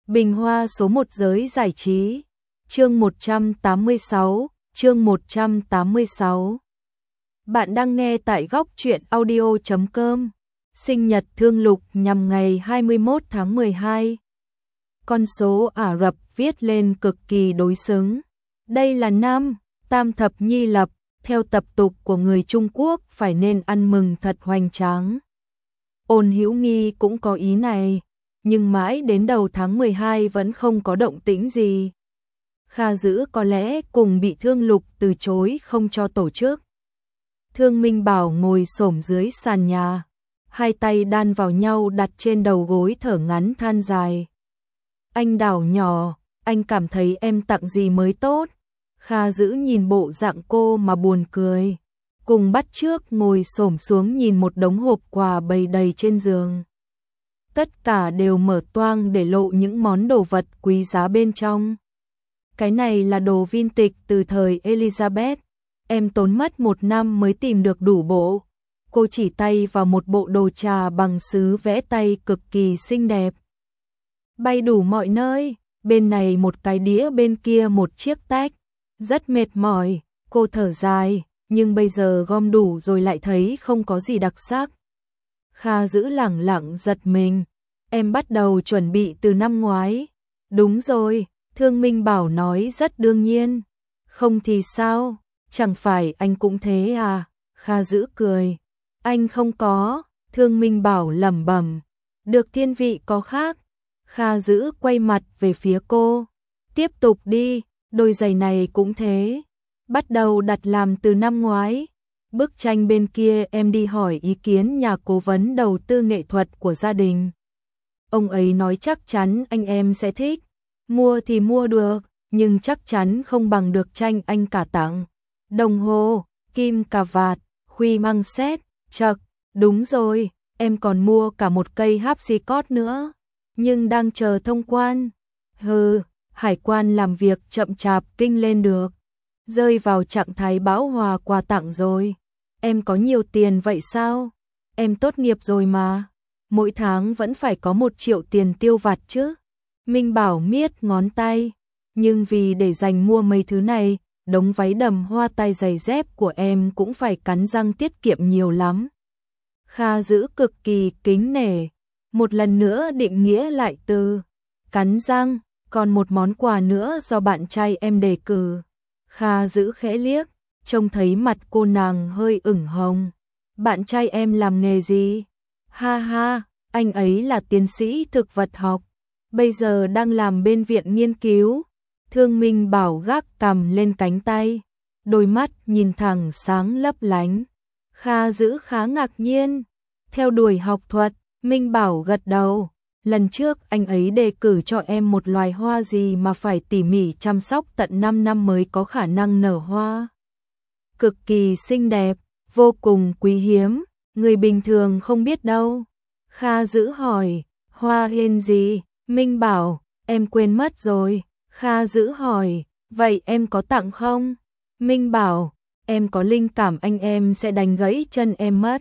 Bình hoa số 1 giới giải trí. Chương 186, chương 186. Bạn đang nghe tại góc truyện audio.com. Sinh nhật Thương Lục nhằm ngày 21 tháng 12. Con số Ả Rập viết lên cực kỳ đối xứng. Đây là năm Tam Thập Nhi Lập, theo tập tục của người Trung Quốc phải nên ăn mừng thật hoành tráng. Ôn Hữu Nghi cũng có ý này, nhưng mãi đến đầu tháng 12 vẫn không có động tĩnh gì. Kha Dữ có lẽ cùng bị Thương Lục từ chối không cho tổ chức. Thương Minh Bảo ngồi xổm dưới sàn nhà, hai tay đan vào nhau đặt trên đầu gối thở ngắn than dài. Anh Đào nhỏ, anh cảm thấy em tặng gì mới tốt? Kha Dữ nhìn bộ dạng cô mà buồn cười, cùng bắt chước ngồi xổm xuống nhìn một đống hộp quà bày đầy trên giường. Tất cả đều mở toang để lộ những món đồ vật quý giá bên trong. Cái này là đồ vintage từ thời Elizabeth, em tốn mất 1 năm mới tìm được đủ bộ. Cô chỉ tay vào một bộ đồ trà bằng sứ vẽ tay cực kỳ xinh đẹp. Bay đủ mọi nơi, bên này một cái đĩa bên kia một chiếc tách. Rất mệt mỏi, cô thở dài, nhưng bây giờ gom đủ rồi lại thấy không có gì đặc sắc. Kha Dữ lẳng lặng giật mình, em bắt đầu chuẩn bị từ năm ngoái. Đúng rồi, Thương Minh Bảo nói rất đương nhiên. Không thì sao, chẳng phải anh cũng thế à? Kha Dữ cười. Anh không có, Thương Minh Bảo lẩm bẩm. Được thiên vị có khác. Kha Dữ quay mặt về phía cô. Tiếp tục đi, đôi giày này cũng thế. Bắt đầu đặt làm từ năm ngoái. Bức tranh bên kia em đi hỏi ý kiến nhà cố vấn đầu tư nghệ thuật của gia đình. Ông ấy nói chắc chắn anh em sẽ thích. Mua thì mua được, nhưng chắc chắn không bằng được tranh anh cả tặng. Đồng hồ, kim cà vạt, khuy măng xét, chậc, đúng rồi, em còn mua cả một cây hapsicot nữa, nhưng đang chờ thông quan. Hừ, hải quan làm việc chậm chạp kinh lên được. Rơi vào trạng thái bão hòa quà tặng rồi. Em có nhiều tiền vậy sao? Em tốt nghiệp rồi mà. Mỗi tháng vẫn phải có 1 triệu tiền tiêu vặt chứ. Minh Bảo miết ngón tay. Nhưng vì để dành mua mấy thứ này, đống váy đầm hoa tai giày dép của em cũng phải cắn răng tiết kiệm nhiều lắm. Kha Dữ cực kỳ kính nể. Một lần nữa định nghĩa lại từ cắn răng, còn một món quà nữa do bạn trai em đề cử. Kha Dữ khẽ liếc, trông thấy mặt cô nàng hơi ửng hồng. Bạn trai em làm nghề gì? Ha ha, anh ấy là tiến sĩ thực vật học, bây giờ đang làm bên viện nghiên cứu. Thương Minh Bảo gác cằm lên cánh tay, đôi mắt nhìn thẳng sáng lấp lánh. Kha Dữ khá ngạc nhiên. Theo đuổi học thuật, Minh Bảo gật đầu. Lần trước anh ấy đề cử cho em một loài hoa gì mà phải tỉ mỉ chăm sóc tận 5 năm mới có khả năng nở hoa. Cực kỳ xinh đẹp, vô cùng quý hiếm, người bình thường không biết đâu. Kha Dữ hỏi, hoa hên gì? Minh Bảo, em quên mất rồi. Kha Dữ hỏi, vậy em có tặng không? Minh Bảo, em có linh cảm anh em sẽ đánh gãy chân em mất.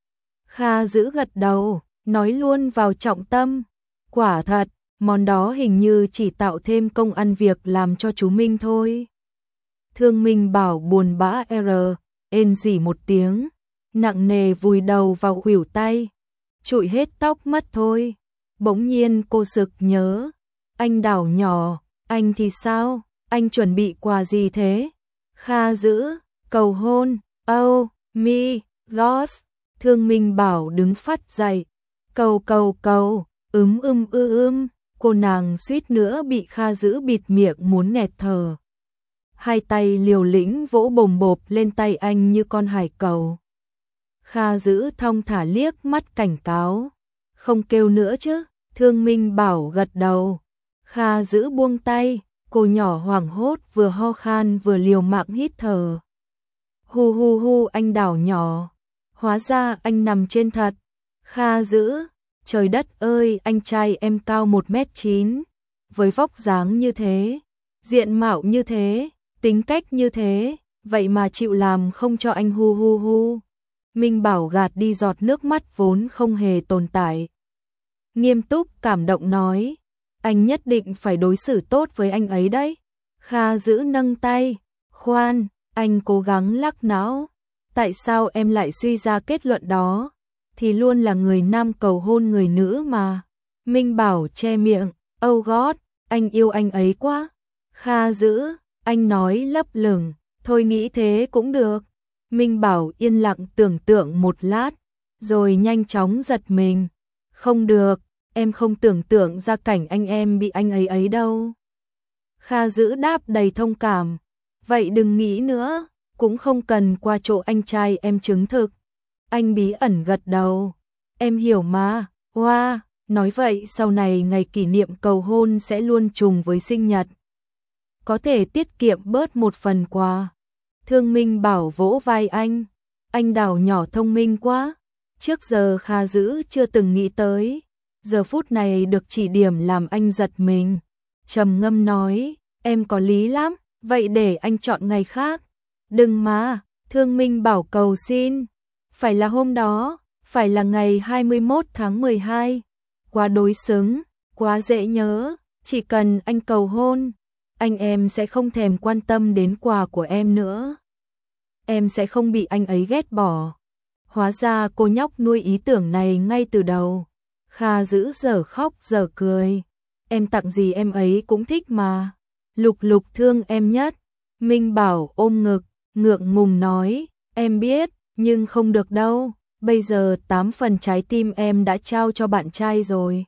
Kha Dữ gật đầu, nói luôn vào trọng tâm. Quả thật, món đó hình như chỉ tạo thêm công ăn việc làm cho chú Minh thôi. Thương Minh Bảo buồn bã ên rỉ một tiếng, nặng nề vùi đầu vào khuỷu tay, trụi hết tóc mất thôi. Bỗng nhiên cô sực nhớ, anh Đào nhỏ, anh thì sao? Anh chuẩn bị quà gì thế? Kha Dữ, cầu hôn, oh, me, gosh. Thương Minh Bảo đứng phắt dậy, cầu, cô nàng suýt nữa bị Kha Dữ bịt miệng muốn nghẹt thở. Hai tay liều lĩnh vỗ bồm bộp lên tay anh như con hải cẩu. Kha Dữ thong thả liếc mắt cảnh cáo, không kêu nữa chứ? Thương Minh Bảo gật đầu. Kha Dữ buông tay, cô nhỏ hoảng hốt vừa ho khan vừa liều mạng hít thở. Hu hu hu, anh Đào nhỏ, hóa ra anh nằm trên thật. Kha Dữ, trời đất ơi, anh trai em cao 1m9, với vóc dáng như thế, diện mạo như thế, tính cách như thế, vậy mà chịu làm không cho anh hu hu hu. Minh Bảo gạt đi giọt nước mắt vốn không hề tồn tại. Nghiêm túc cảm động nói, anh nhất định phải đối xử tốt với anh ấy đấy. Kha Dữ nâng tay, khoan, anh cố gắng lắc não. Tại sao em lại suy ra kết luận đó? Thì luôn là người nam cầu hôn người nữ mà. Minh Bảo che miệng, oh God, anh yêu anh ấy quá. Kha Dữ, anh nói lấp lửng, thôi nghĩ thế cũng được. Minh Bảo yên lặng tưởng tượng một lát, rồi nhanh chóng giật mình. Không được, em không tưởng tượng ra cảnh anh em bị anh ấy đâu. Kha Dữ đáp đầy thông cảm, vậy đừng nghĩ nữa, cũng không cần qua chỗ anh trai em chứng thực. Anh bí ẩn gật đầu, em hiểu mà, wow, nói vậy sau này ngày kỷ niệm cầu hôn sẽ luôn trùng với sinh nhật. Có thể tiết kiệm bớt một phần quà. Thương Minh Bảo vỗ vai anh Đào nhỏ thông minh quá. Trước giờ Kha Dữ chưa từng nghĩ tới, giờ phút này được chỉ điểm làm anh giật mình. Trầm ngâm nói, em có lý lắm, vậy để anh chọn ngày khác. Đừng mà, Thương Minh Bảo cầu xin, phải là hôm đó, phải là ngày 21 tháng 12. Quá đối xứng, quá dễ nhớ, chỉ cần anh cầu hôn, anh em sẽ không thèm quan tâm đến quà của em nữa. Em sẽ không bị anh ấy ghét bỏ. Hóa ra cô nhóc nuôi ý tưởng này ngay từ đầu. Kha Dữ giờ khóc giờ cười. Em tặng gì em ấy cũng thích mà. Lục Lục thương em nhất. Minh Bảo ôm ngực, ngượng ngùng nói, em biết, nhưng không được đâu. Bây giờ 8 phần trái tim em đã trao cho bạn trai rồi.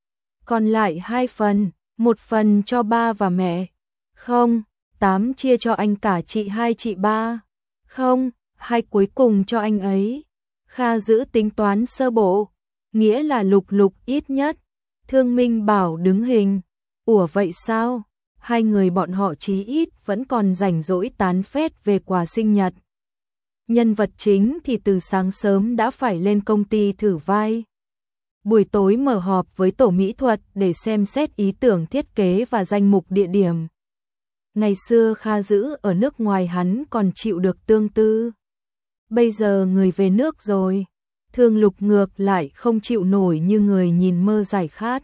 Còn lại 2 phần, 1 phần cho ba và mẹ. Không, 8 chia cho anh cả chị 2 chị 3. Không, 2 cuối cùng cho anh ấy. Kha Dữ tính toán sơ bộ, nghĩa là Lục Lục ít nhất. Thương Minh Bảo đứng hình. Ủa vậy sao? 2 người bọn họ chí ít vẫn còn rảnh rỗi tán phét về quà sinh nhật. Nhân vật chính thì từ sáng sớm đã phải lên công ty thử vai. Buổi tối mở họp với tổ mỹ thuật để xem xét ý tưởng thiết kế và danh mục địa điểm. Ngày xưa Kha Dữ ở nước ngoài hắn còn chịu được tương tư. Bây giờ người về nước rồi, Thương Lục ngược lại không chịu nổi như người nhìn mơ giải khát.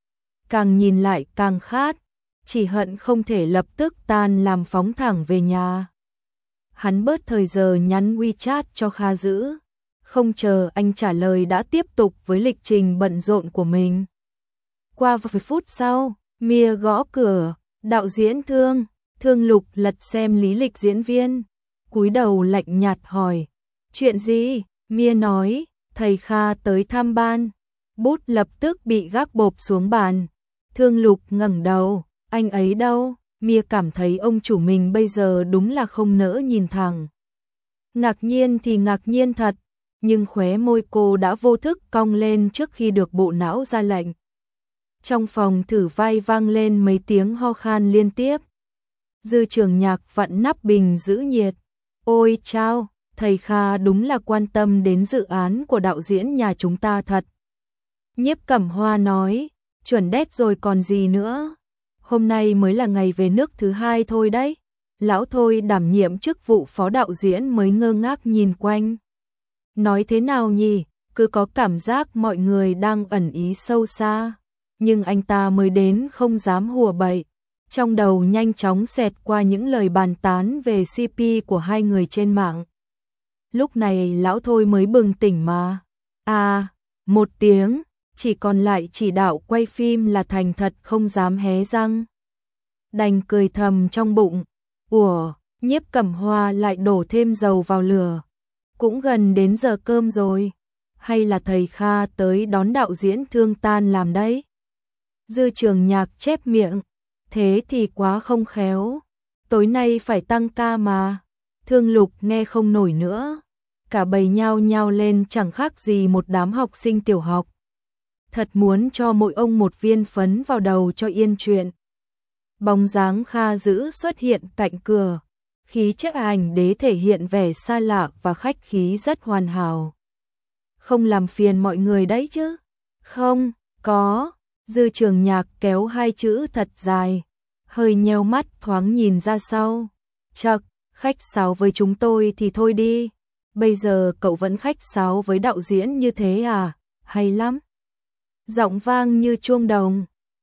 Càng nhìn lại càng khát, chỉ hận không thể lập tức tan làm phóng thẳng về nhà. Hắn bớt thời giờ nhắn WeChat cho Kha Dữ, không chờ anh trả lời đã tiếp tục với lịch trình bận rộn của mình. Qua vài phút sau, Mia gõ cửa, đạo diễn Thương Lục lật xem lý lịch diễn viên, cúi đầu lạnh nhạt hỏi, chuyện gì? Mia nói, thầy Kha tới thăm ban. Bút lập tức bị gác bộp xuống bàn. Thương Lục ngẩng đầu, anh ấy đâu? Mia cảm thấy ông chủ mình bây giờ đúng là không nỡ nhìn thẳng. Ngạc nhiên thì ngạc nhiên thật, nhưng khóe môi cô đã vô thức cong lên trước khi được bộ não ra lệnh. Trong phòng thử vai vang lên mấy tiếng ho khan liên tiếp. Dư Trường Nhạc vặn nắp bình giữ nhiệt. Ôi chao, thầy Kha đúng là quan tâm đến dự án của đạo diễn nhà chúng ta thật. Nhiếp Cẩm Hoa nói, chuẩn đét rồi còn gì nữa. Hôm nay mới là ngày về nước thứ 2 thôi đấy. Lão Thôi đảm nhiệm chức vụ phó đạo diễn mới ngơ ngác nhìn quanh. Nói thế nào nhỉ, cứ có cảm giác mọi người đang ẩn ý sâu xa. Nhưng anh ta mới đến không dám hùa bậy. Trong đầu nhanh chóng xẹt qua những lời bàn tán về CP của 2 người trên mạng. Lúc này lão Thôi mới bừng tỉnh mà. À, 1 tiếng, chỉ còn lại chỉ đạo quay phim là thành thật không dám hé răng. Đành cười thầm trong bụng. Ủa, Nhiếp Cẩm Hoa lại đổ thêm dầu vào lửa. Cũng gần đến giờ cơm rồi. Hay là thầy Kha tới đón đạo diễn Thương tan làm đấy? Dư Trường Nhạc chép miệng. Thế thì quá không khéo. Tối nay phải tăng ca mà. Thương Lục nghe không nổi nữa. Cả bầy nhao nhao lên chẳng khác gì một đám học sinh tiểu học. Thật muốn cho mỗi ông một viên phấn vào đầu cho yên chuyện. Bóng dáng Kha Dữ xuất hiện cạnh cửa. Khí chất ảnh đế thể hiện vẻ xa lạ và khách khí rất hoàn hảo. Không làm phiền mọi người đấy chứ? Không, có. Dư Trường Nhạc kéo 2 chữ thật dài, hơi nheo mắt thoáng nhìn ra sau. Chậc, khách sáo với chúng tôi thì thôi đi. Bây giờ cậu vẫn khách sáo với đạo diễn như thế à? Hay lắm. Giọng vang như chuông đồng.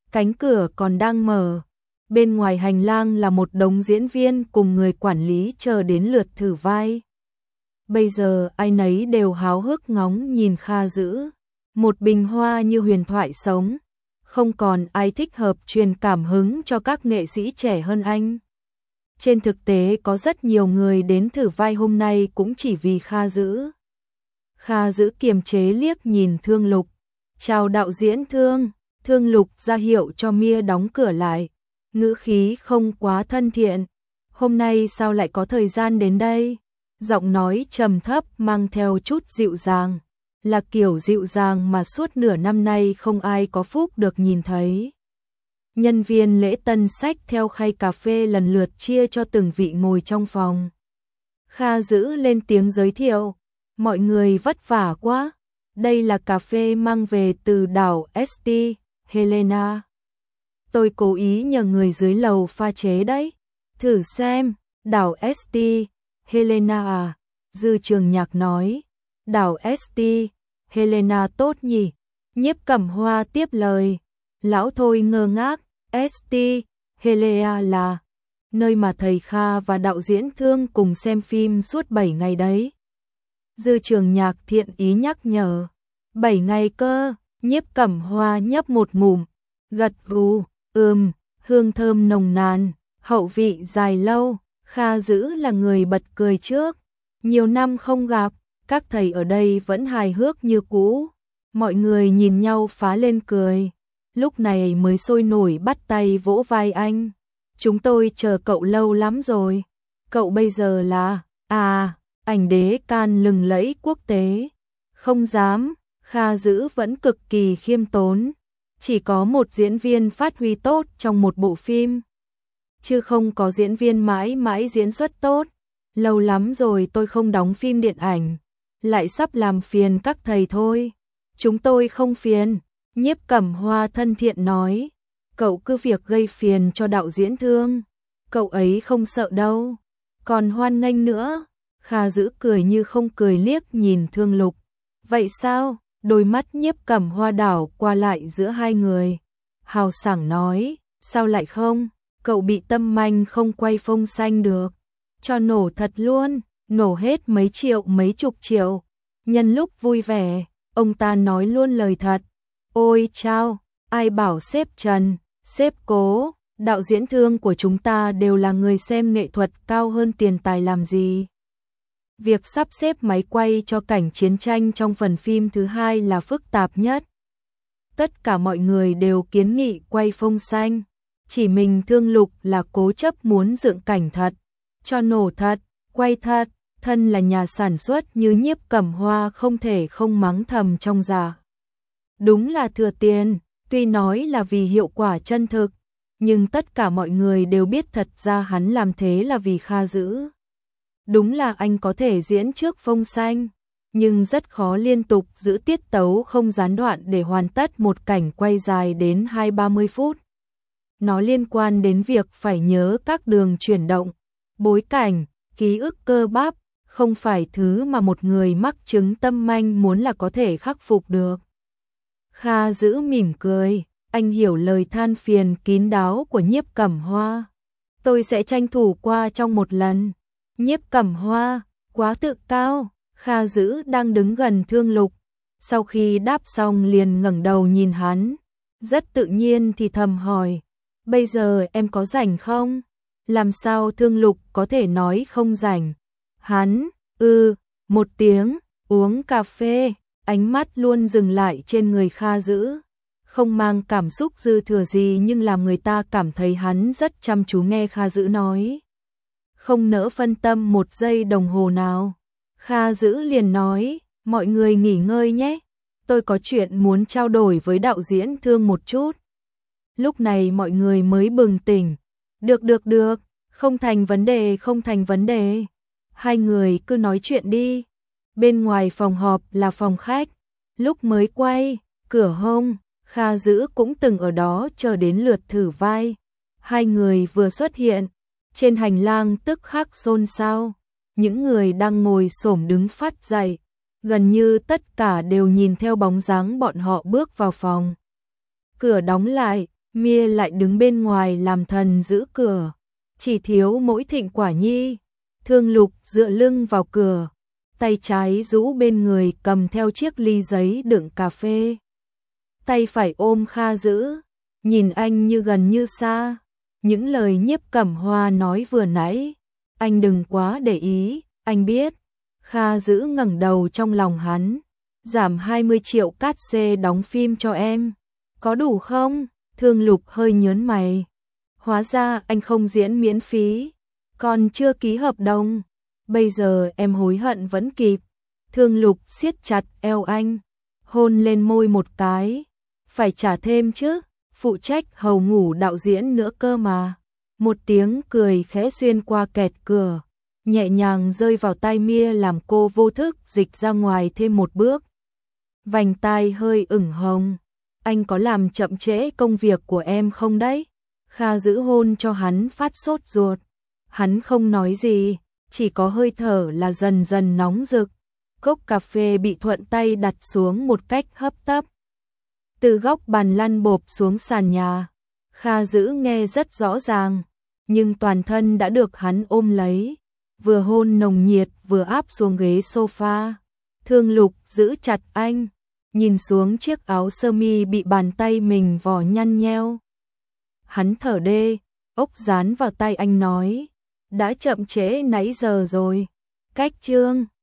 cánh cửa còn đang mở. Bên ngoài hành lang là một đống diễn viên cùng người quản lý chờ đến lượt thử vai. Bây giờ ai nấy đều háo hức ngóng nhìn Kha Dữ, một bình hoa như huyền thoại sống, không còn ai thích hợp truyền cảm hứng cho các nghệ sĩ trẻ hơn anh. Trên thực tế có rất nhiều người đến thử vai hôm nay cũng chỉ vì Kha Dữ. Kha Dữ kiềm chế liếc nhìn Thương Lục. Chào đạo diễn Thương. Thương Lục ra hiệu cho Mia đóng cửa lại. Ngữ khí không quá thân thiện. Hôm nay sao lại có thời gian đến đây? Giọng nói trầm thấp mang theo chút dịu dàng. Là kiểu dịu dàng mà suốt nửa năm nay không ai có phúc được nhìn thấy. Nhân viên lễ tân xách theo khay cà phê lần lượt chia cho từng vị ngồi trong phòng. Kha Dữ lên tiếng giới thiệu. Mọi người vất vả quá. Đây là cà phê mang về từ đảo St. Helena. Tôi cố ý nhờ người dưới lầu pha chế đấy. Thử xem, đảo St. Helena à? Dư Trường Nhạc nói. Đảo St. Helena tốt nhỉ? Nhiếp Cẩm Hoa tiếp lời. Lão Thôi ngơ ngác. St. Helena là nơi mà thầy Kha và đạo diễn Thương cùng xem phim suốt 7 ngày đấy. Dư Trường Nhạc thiện ý nhắc nhở. 7 ngày cơ. Nhiếp Cẩm Hoa nhấp một ngụm, gật gù, hương thơm nồng nàn, hậu vị dài lâu. Kha Dữ là người bật cười trước. Nhiều năm không gặp, các thầy ở đây vẫn hài hước như cũ. Mọi người nhìn nhau phá lên cười. Lúc này mới sôi nổi bắt tay vỗ vai anh. Chúng tôi chờ cậu lâu lắm rồi. Cậu bây giờ là, ảnh đế can lừng lẫy quốc tế. Không dám, Kha Dữ vẫn cực kỳ khiêm tốn. Chỉ có một diễn viên phát huy tốt trong một bộ phim. Chứ không có diễn viên mãi mãi diễn xuất tốt. Lâu lắm rồi tôi không đóng phim điện ảnh. Lại sắp làm phiền các thầy thôi. Chúng tôi không phiền. Nhiếp Cẩm Hoa thân thiện nói. Cậu cứ việc gây phiền cho đạo diễn Thương. Cậu ấy không sợ đâu. Còn hoan nghênh nữa. Kha Dữ cười như không cười liếc nhìn Thương Lục. Vậy sao? Đôi mắt Nhiếp Cẩm Hoa đảo qua lại giữa hai người. Hào sảng nói. Sao lại không? Cậu bị tâm manh không quay phông xanh được. Cho nổ thật luôn. Nổ hết mấy triệu mấy chục triệu. Nhân lúc vui vẻ, ông ta nói luôn lời thật. Ôi chao, ai bảo sếp Trần, sếp Cố, đạo diễn Thương của chúng ta đều là người xem nghệ thuật cao hơn tiền tài làm gì. Việc sắp xếp máy quay cho cảnh chiến tranh trong phần phim thứ 2 là phức tạp nhất. Tất cả mọi người đều kiến nghị quay phông xanh. Chỉ mình Thương Lục là cố chấp muốn dựng cảnh thật, cho nổ thật, quay thật. Thân là nhà sản xuất như Nhiếp Cẩm Hoa không thể không mắng thầm trong dạ. Đúng là thừa tiền, tuy nói là vì hiệu quả chân thực, nhưng tất cả mọi người đều biết thật ra hắn làm thế là vì Kha Dữ. Đúng là anh có thể diễn trước phông xanh, nhưng rất khó liên tục giữ tiết tấu không gián đoạn để hoàn tất một cảnh quay dài đến 20-30 phút. Nó liên quan đến việc phải nhớ các đường chuyển động, bối cảnh, ký ức cơ bắp, không phải thứ mà một người mắc chứng tâm manh muốn là có thể khắc phục được. Kha Dữ mỉm cười, anh hiểu lời than phiền kín đáo của Nhiếp Cẩm Hoa. Tôi sẽ tranh thủ qua trong một lần. Nhiếp Cẩm Hoa, quá tự cao. Kha Dữ đang đứng gần Thương Lục. Sau khi đáp xong liền ngẩng đầu nhìn hắn. Rất tự nhiên thì thầm hỏi. Bây giờ em có rảnh không? Làm sao Thương Lục có thể nói không rảnh? Hắn, một tiếng, uống cà phê, ánh mắt luôn dừng lại trên người Kha Dữ. Không mang cảm xúc dư thừa gì nhưng làm người ta cảm thấy hắn rất chăm chú nghe Kha Dữ nói. Không nỡ phân tâm một giây đồng hồ nào. Kha Dữ liền nói, mọi người nghỉ ngơi nhé. Tôi có chuyện muốn trao đổi với đạo diễn Thương một chút. Lúc này mọi người mới bừng tỉnh. Được, không thành vấn đề. Hai người cứ nói chuyện đi. Bên ngoài phòng họp là phòng khách. Lúc mới quay, cửa hông, Kha Dữ cũng từng ở đó chờ đến lượt thử vai. Hai người vừa xuất hiện, trên hành lang tức khắc xôn xao. Những người đang ngồi xổm đứng phát dậy. Gần như tất cả đều nhìn theo bóng dáng bọn họ bước vào phòng. Cửa đóng lại, Mia lại đứng bên ngoài làm thần giữ cửa, chỉ thiếu mỗi Thịnh Quả Nhi. Thương Lục dựa lưng vào cửa, tay trái rũ bên người cầm theo chiếc ly giấy đựng cà phê. Tay phải ôm Kha Dữ, nhìn anh như gần như xa. Những lời Nhiếp Cẩm Hoa nói vừa nãy, anh đừng quá để ý, anh biết. Kha Dữ ngẩng đầu trong lòng hắn, giảm 20 triệu cát xê đóng phim cho em, có đủ không? Thương Lục hơi nhớn mày. Hóa ra anh không diễn miễn phí, còn chưa ký hợp đồng. Bây giờ em hối hận vẫn kịp. Thương Lục siết chặt eo anh, hôn lên môi một cái. Phải trả thêm chứ, phụ trách hầu ngủ đạo diễn nữa cơ mà. Một tiếng cười khẽ xuyên qua kẹt cửa, nhẹ nhàng rơi vào tai Mia làm cô vô thức dịch ra ngoài thêm một bước. Vành tai hơi ửng hồng. Anh có làm chậm trễ công việc của em không đấy? Kha Dữ hôn cho hắn phát sốt ruột. Hắn không nói gì, chỉ có hơi thở là dần dần nóng rực. Cốc cà phê bị thuận tay đặt xuống một cách hấp tấp. Từ góc bàn lăn bộp xuống sàn nhà. Kha Dữ nghe rất rõ ràng, nhưng toàn thân đã được hắn ôm lấy. Vừa hôn nồng nhiệt vừa áp xuống ghế sofa. Thương Lục giữ chặt anh, nhìn xuống chiếc áo sơ mi bị bàn tay mình vò nhăn nheo. Hắn thở đê, ốc dán vào tay anh nói, đã chậm trễ nãy giờ rồi. Cách chương